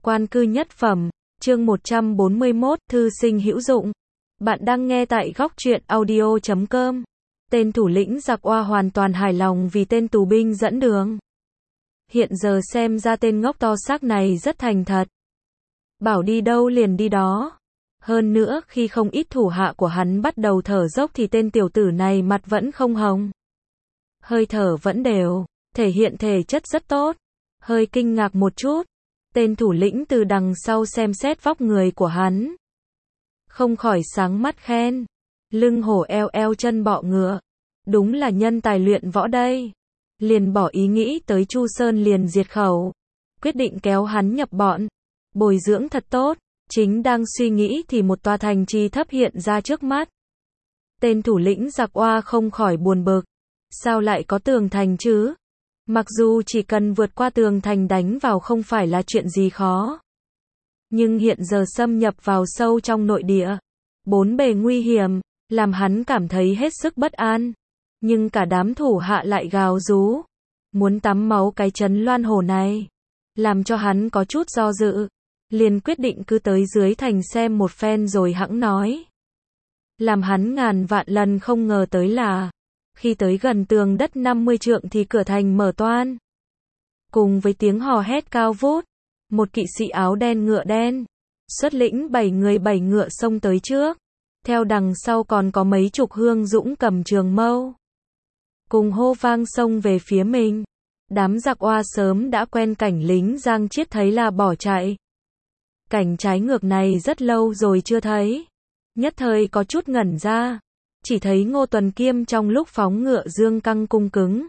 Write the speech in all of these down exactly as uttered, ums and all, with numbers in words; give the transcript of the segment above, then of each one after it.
Quan cư nhất phẩm, chương một trăm bốn mươi mốt, thư sinh hữu dụng. Bạn đang nghe tại góc truyện audio chấm com. Tên thủ lĩnh giặc oa hoàn toàn hài lòng vì tên tù binh dẫn đường. Hiện giờ xem ra tên ngốc to xác này rất thành thật. Bảo đi đâu liền đi đó. Hơn nữa khi không ít thủ hạ của hắn bắt đầu thở dốc thì tên tiểu tử này mặt vẫn không hồng. Hơi thở vẫn đều, thể hiện thể chất rất tốt. Hơi kinh ngạc một chút. Tên thủ lĩnh từ đằng sau xem xét vóc người của hắn. Không khỏi sáng mắt khen. Lưng hổ eo eo chân bọ ngựa. Đúng là nhân tài luyện võ đây. Liền bỏ ý nghĩ tới Chu Sơn liền diệt khẩu. Quyết định kéo hắn nhập bọn. Bồi dưỡng thật tốt. Chính đang suy nghĩ thì một tòa thành trì thấp hiện ra trước mắt. Tên thủ lĩnh giặc oa không khỏi buồn bực. Sao lại có tường thành chứ? Mặc dù chỉ cần vượt qua tường thành đánh vào không phải là chuyện gì khó. Nhưng hiện giờ xâm nhập vào sâu trong nội địa. Bốn bề nguy hiểm, làm hắn cảm thấy hết sức bất an. Nhưng cả đám thủ hạ lại gào rú. Muốn tắm máu cái trấn Loan Hổ này. Làm cho hắn có chút do dự. Liền quyết định cứ tới dưới thành xem một phen rồi hẵng nói. Làm hắn ngàn vạn lần không ngờ tới là. Khi tới gần tường đất năm mươi trượng thì cửa thành mở toang. Cùng với tiếng hò hét cao vút, một kỵ sĩ áo đen ngựa đen, xuất lĩnh bảy người bảy ngựa xông tới trước. Theo đằng sau còn có mấy chục hương dũng cầm trường mâu. Cùng hô vang xông về phía mình. Đám giặc oa sớm đã quen cảnh lính giang chiết thấy là bỏ chạy. Cảnh trái ngược này rất lâu rồi chưa thấy. Nhất thời có chút ngẩn ra. Chỉ thấy Ngô Tuần Kiêm trong lúc phóng ngựa dương căng cung cứng.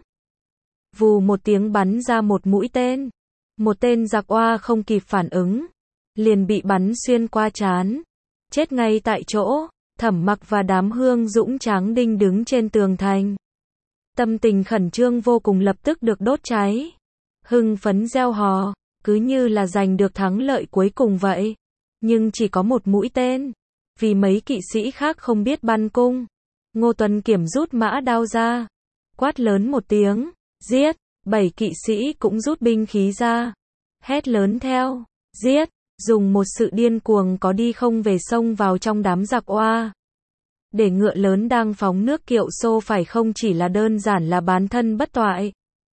Vù một tiếng bắn ra một mũi tên. Một tên giặc oa không kịp phản ứng. Liền bị bắn xuyên qua trán. Chết ngay tại chỗ. Thẩm Mặc và đám hương dũng tráng đinh đứng trên tường thành. Tâm tình khẩn trương vô cùng lập tức được đốt cháy. Hưng phấn reo hò. Cứ như là giành được thắng lợi cuối cùng vậy. Nhưng chỉ có một mũi tên. Vì mấy kỵ sĩ khác không biết bắn cung. Ngô Tuần Kiểm rút mã đao ra. Quát lớn một tiếng. Giết. Bảy kỵ sĩ cũng rút binh khí ra. Hét lớn theo. Giết. Dùng một sự điên cuồng có đi không về xông vào trong đám giặc oa. Để ngựa lớn đang phóng nước kiệu xô phải không chỉ là đơn giản là bán thân bất toại.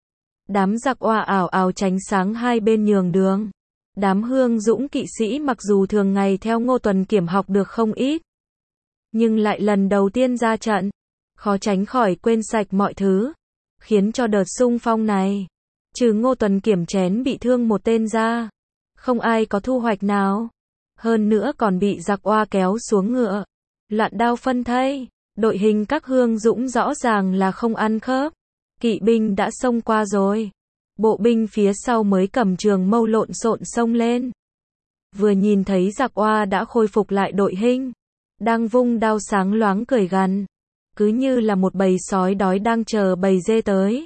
Đám giặc oa ảo ảo tránh sáng hai bên nhường đường. Đám hương dũng kỵ sĩ mặc dù thường ngày theo Ngô Tuần Kiểm học được không ít. Nhưng lại lần đầu tiên ra trận. Khó tránh khỏi quên sạch mọi thứ. Khiến cho đợt xung phong này. Trừ Ngô Tuần Kiểm chén bị thương một tên ra. Không ai có thu hoạch nào. Hơn nữa còn bị giặc oa kéo xuống ngựa. Loạn đao phân thây. Đội hình các hương dũng rõ ràng là không ăn khớp. Kỵ binh đã xông qua rồi. Bộ binh phía sau mới cầm trường mâu lộn xộn xông lên. Vừa nhìn thấy giặc oa đã khôi phục lại đội hình. Đang vung đao sáng loáng cười gằn. Cứ như là một bầy sói đói đang chờ bầy dê tới.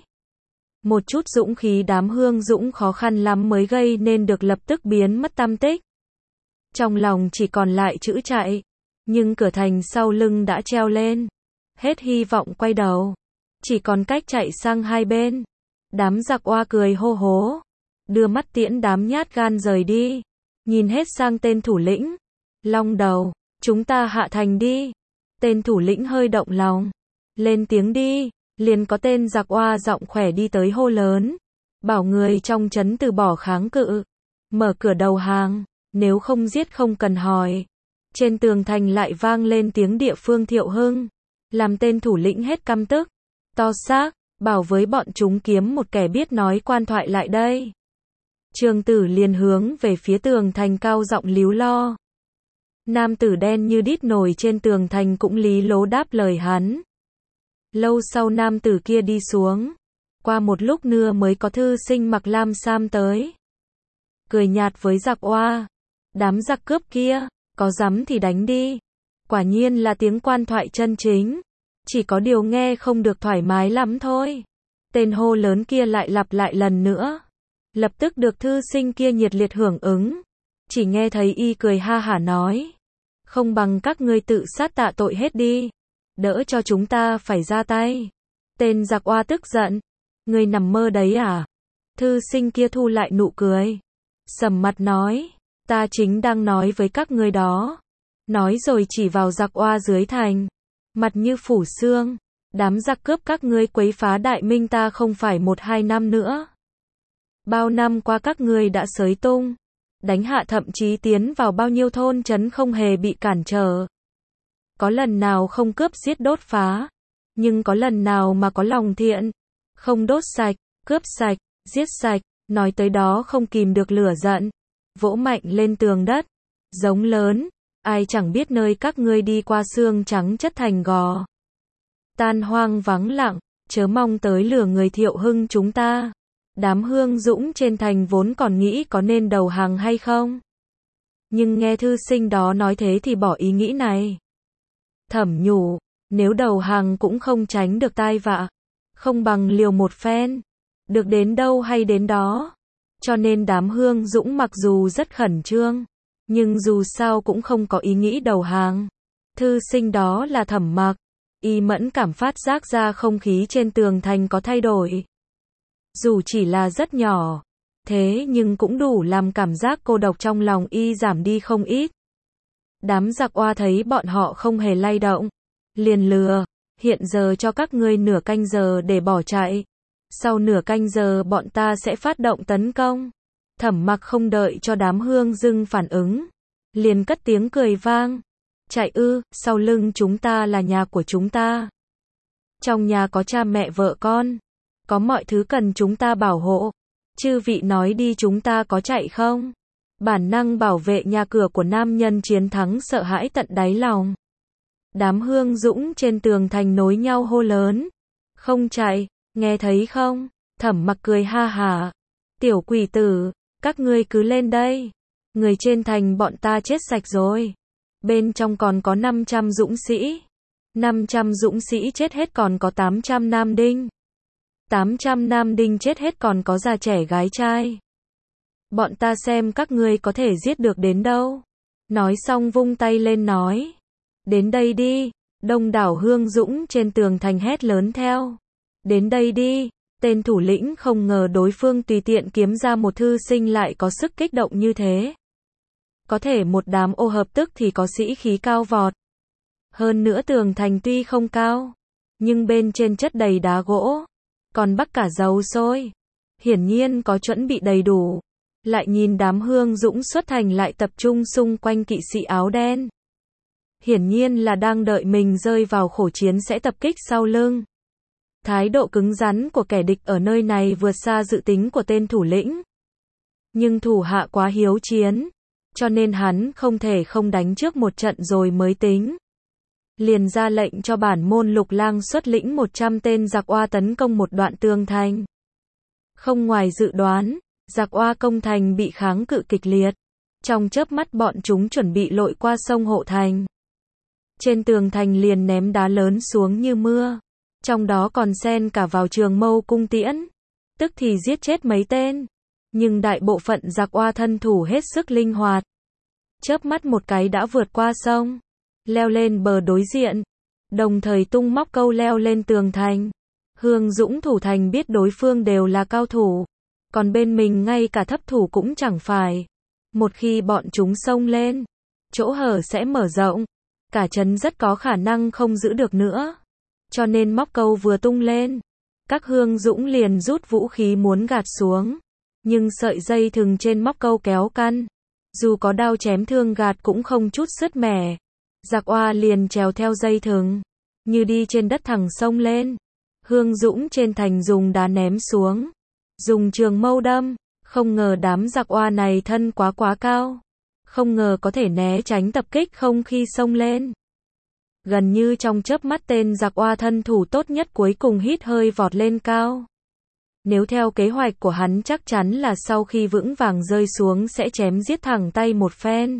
Một chút dũng khí đám hương dũng khó khăn lắm mới gây nên được lập tức biến mất tăm tích. Trong lòng chỉ còn lại chữ chạy. Nhưng cửa thành sau lưng đã treo lên. Hết hy vọng quay đầu. Chỉ còn cách chạy sang hai bên. Đám giặc oa cười hô hố. Đưa mắt tiễn đám nhát gan rời đi. Nhìn hết sang tên thủ lĩnh. Long đầu. Chúng ta hạ thành đi. Tên thủ lĩnh hơi động lòng. Lên tiếng đi. Liền có tên giặc oa giọng khỏe đi tới hô lớn. Bảo người trong trấn từ bỏ kháng cự. Mở cửa đầu hàng. Nếu không giết không cần hỏi. Trên tường thành lại vang lên tiếng địa phương Thiệu Hưng. Làm tên thủ lĩnh hết căm tức. To xác. Bảo với bọn chúng kiếm một kẻ biết nói quan thoại lại đây. Trường tử liền hướng về phía tường thành cao giọng líu lo. Nam tử đen như đít nổi trên tường thành cũng lý lố đáp lời hắn. Lâu sau nam tử kia đi xuống. Qua một lúc nữa mới có thư sinh mặc lam sam tới. Cười nhạt với giặc oa. Đám giặc cướp kia, có dám thì đánh đi. Quả nhiên là tiếng quan thoại chân chính. Chỉ có điều nghe không được thoải mái lắm thôi. Tên hô lớn kia lại lặp lại lần nữa. Lập tức được thư sinh kia nhiệt liệt hưởng ứng. Chỉ nghe thấy y cười ha hả nói. Không bằng các ngươi tự sát tạ tội hết đi. Đỡ cho chúng ta phải ra tay. Tên giặc oa tức giận. Ngươi nằm mơ đấy à? Thư sinh kia thu lại nụ cười. Sầm mặt nói. Ta chính đang nói với các ngươi đó. Nói rồi chỉ vào giặc oa dưới thành. Mặt như phủ xương. Đám giặc cướp các ngươi quấy phá Đại Minh ta không phải một hai năm nữa. Bao năm qua các ngươi đã xới tung, đánh hạ thậm chí tiến vào bao nhiêu thôn trấn không hề bị cản trở. Có lần nào không cướp giết đốt phá, nhưng có lần nào mà có lòng thiện, không đốt sạch, cướp sạch, giết sạch, nói tới đó không kìm được lửa giận, vỗ mạnh lên tường đất, giống lớn, ai chẳng biết nơi các ngươi đi qua xương trắng chất thành gò. Tan hoang vắng lặng, chớ mong tới lừa người Thiệu Hưng chúng ta. Đám Hương Dũng trên thành vốn còn nghĩ có nên đầu hàng hay không. Nhưng nghe thư sinh đó nói thế thì bỏ ý nghĩ này. Thẩm nhủ, nếu đầu hàng cũng không tránh được tai vạ, không bằng liều một phen, được đến đâu hay đến đó. Cho nên đám Hương Dũng mặc dù rất khẩn trương, nhưng dù sao cũng không có ý nghĩ đầu hàng. Thư sinh đó là Thẩm Mặc, y mẫn cảm phát giác ra không khí trên tường thành có thay đổi. Dù chỉ là rất nhỏ, thế nhưng cũng đủ làm cảm giác cô độc trong lòng y giảm đi không ít. Đám giặc oa thấy bọn họ không hề lay động, liền lừa, hiện giờ cho các ngươi nửa canh giờ để bỏ chạy. Sau nửa canh giờ bọn ta sẽ phát động tấn công. Thẩm Mặc không đợi cho đám Hương Dưng phản ứng, liền cất tiếng cười vang. Chạy ư, sau lưng chúng ta là nhà của chúng ta. Trong nhà có cha mẹ vợ con. Có mọi thứ cần chúng ta bảo hộ. Chư vị nói đi chúng ta có chạy không? Bản năng bảo vệ nhà cửa của nam nhân chiến thắng sợ hãi tận đáy lòng. Đám Hương Dũng trên tường thành nối nhau hô lớn. Không chạy, nghe thấy không? Thẩm Mặc cười ha hả. Tiểu quỷ tử, các ngươi cứ lên đây. Người trên thành bọn ta chết sạch rồi. Bên trong còn có năm trăm dũng sĩ. năm trăm dũng sĩ chết hết còn có tám trăm nam đinh. tám trăm nam đinh chết hết còn có già trẻ gái trai. Bọn ta xem các ngươi có thể giết được đến đâu. Nói xong vung tay lên nói. Đến đây đi. Đông đảo Hương Dũng trên tường thành hét lớn theo. Đến đây đi. Tên thủ lĩnh không ngờ đối phương tùy tiện kiếm ra một thư sinh lại có sức kích động như thế. Có thể một đám ô hợp tức thì có sĩ khí cao vọt. Hơn nữa tường thành tuy không cao, nhưng bên trên chất đầy đá gỗ, còn bắc cả dầu sôi. Hiển nhiên có chuẩn bị đầy đủ. Lại nhìn đám Hương Dũng xuất thành lại tập trung xung quanh kỵ sĩ áo đen. Hiển nhiên là đang đợi mình rơi vào khổ chiến sẽ tập kích sau lưng. Thái độ cứng rắn của kẻ địch ở nơi này vượt xa dự tính của tên thủ lĩnh. Nhưng thủ hạ quá hiếu chiến, cho nên hắn không thể không đánh trước một trận rồi mới tính. Liền ra lệnh cho bản môn Lục Lang xuất lĩnh một trăm tên giặc oa tấn công một đoạn tường thành. Không ngoài dự đoán, giặc oa công thành bị kháng cự kịch liệt. Trong chớp mắt bọn chúng chuẩn bị lội qua sông hộ thành. Trên tường thành liền ném đá lớn xuống như mưa. Trong đó còn xen cả vào trường mâu cung tiễn. Tức thì giết chết mấy tên. Nhưng đại bộ phận giặc oa thân thủ hết sức linh hoạt. Chớp mắt một cái đã vượt qua sông. Leo lên bờ đối diện. Đồng thời tung móc câu leo lên tường thành. Hương Dũng thủ thành biết đối phương đều là cao thủ. Còn bên mình ngay cả thấp thủ cũng chẳng phải. Một khi bọn chúng xông lên, chỗ hở sẽ mở rộng. Cả trấn rất có khả năng không giữ được nữa. Cho nên móc câu vừa tung lên, các Hương Dũng liền rút vũ khí muốn gạt xuống. Nhưng sợi dây thừng trên móc câu kéo căn. Dù có đao chém thương gạt cũng không chút sứt mẻ. Giặc oa liền trèo theo dây thừng. Như đi trên đất thẳng sông lên. Hương Dũng trên thành dùng đá ném xuống. Dùng trường mâu đâm. Không ngờ đám giặc oa này thân quá quá cao. Không ngờ có thể né tránh tập kích không khi xông lên. Gần như trong chớp mắt tên giặc oa thân thủ tốt nhất cuối cùng hít hơi vọt lên cao. Nếu theo kế hoạch của hắn chắc chắn là sau khi vững vàng rơi xuống sẽ chém giết thẳng tay một phen.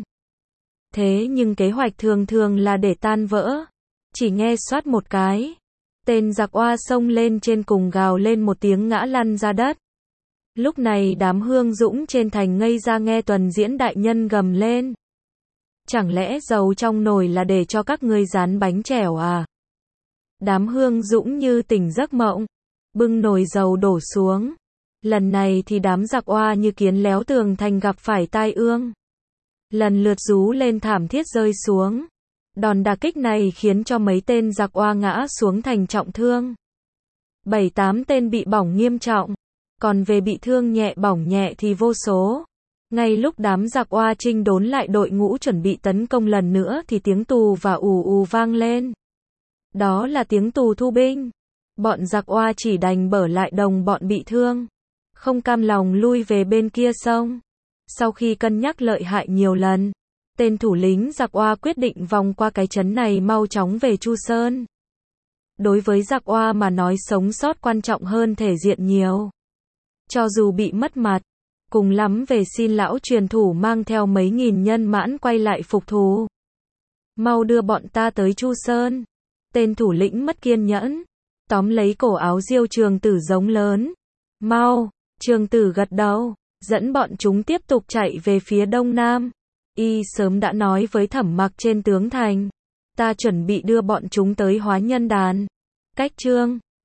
Thế nhưng kế hoạch thường thường là để tan vỡ. Chỉ nghe xoát một cái. Tên giặc oa xông lên trên cùng gào lên một tiếng ngã lăn ra đất. Lúc này đám Hương Dũng trên thành ngây ra nghe tuần diễn đại nhân gầm lên. Chẳng lẽ dầu trong nồi là để cho các ngươi rán bánh chèo à? Đám Hương Dũng như tỉnh giấc mộng. Bưng nồi dầu đổ xuống. Lần này thì đám giặc oa như kiến léo tường thành gặp phải tai ương. lần lượt rú lên thảm thiết rơi xuống. Đòn đả kích này khiến cho mấy tên giặc oa ngã xuống thành trọng thương. Bảy tám tên bị bỏng nghiêm trọng, còn về bị thương nhẹ bỏng nhẹ thì vô số. Ngay lúc đám giặc oa chinh đốn lại đội ngũ chuẩn bị tấn công lần nữa thì tiếng tù và ù ù vang lên. Đó là tiếng tù thu binh. Bọn giặc oa chỉ đành bở lại đồng bọn bị thương, không cam lòng lui về bên kia sông. Sau khi cân nhắc lợi hại nhiều lần, tên thủ lĩnh giặc oa quyết định vòng qua cái trấn này mau chóng về Chu Sơn. Đối với giặc oa mà nói sống sót quan trọng hơn thể diện nhiều. Cho dù bị mất mặt, cùng lắm về xin lão truyền thủ mang theo mấy nghìn nhân mãn quay lại phục thù. Mau đưa bọn ta tới Chu Sơn. Tên thủ lĩnh mất kiên nhẫn, tóm lấy cổ áo Diêu Trường Tử giống lớn. Mau, Trường Tử gật đầu, dẫn bọn chúng tiếp tục chạy về phía đông nam. Y sớm đã nói với Thẩm Mặc trên tướng thành, ta chuẩn bị đưa bọn chúng tới Hóa Nhân Đàn. Cách Trương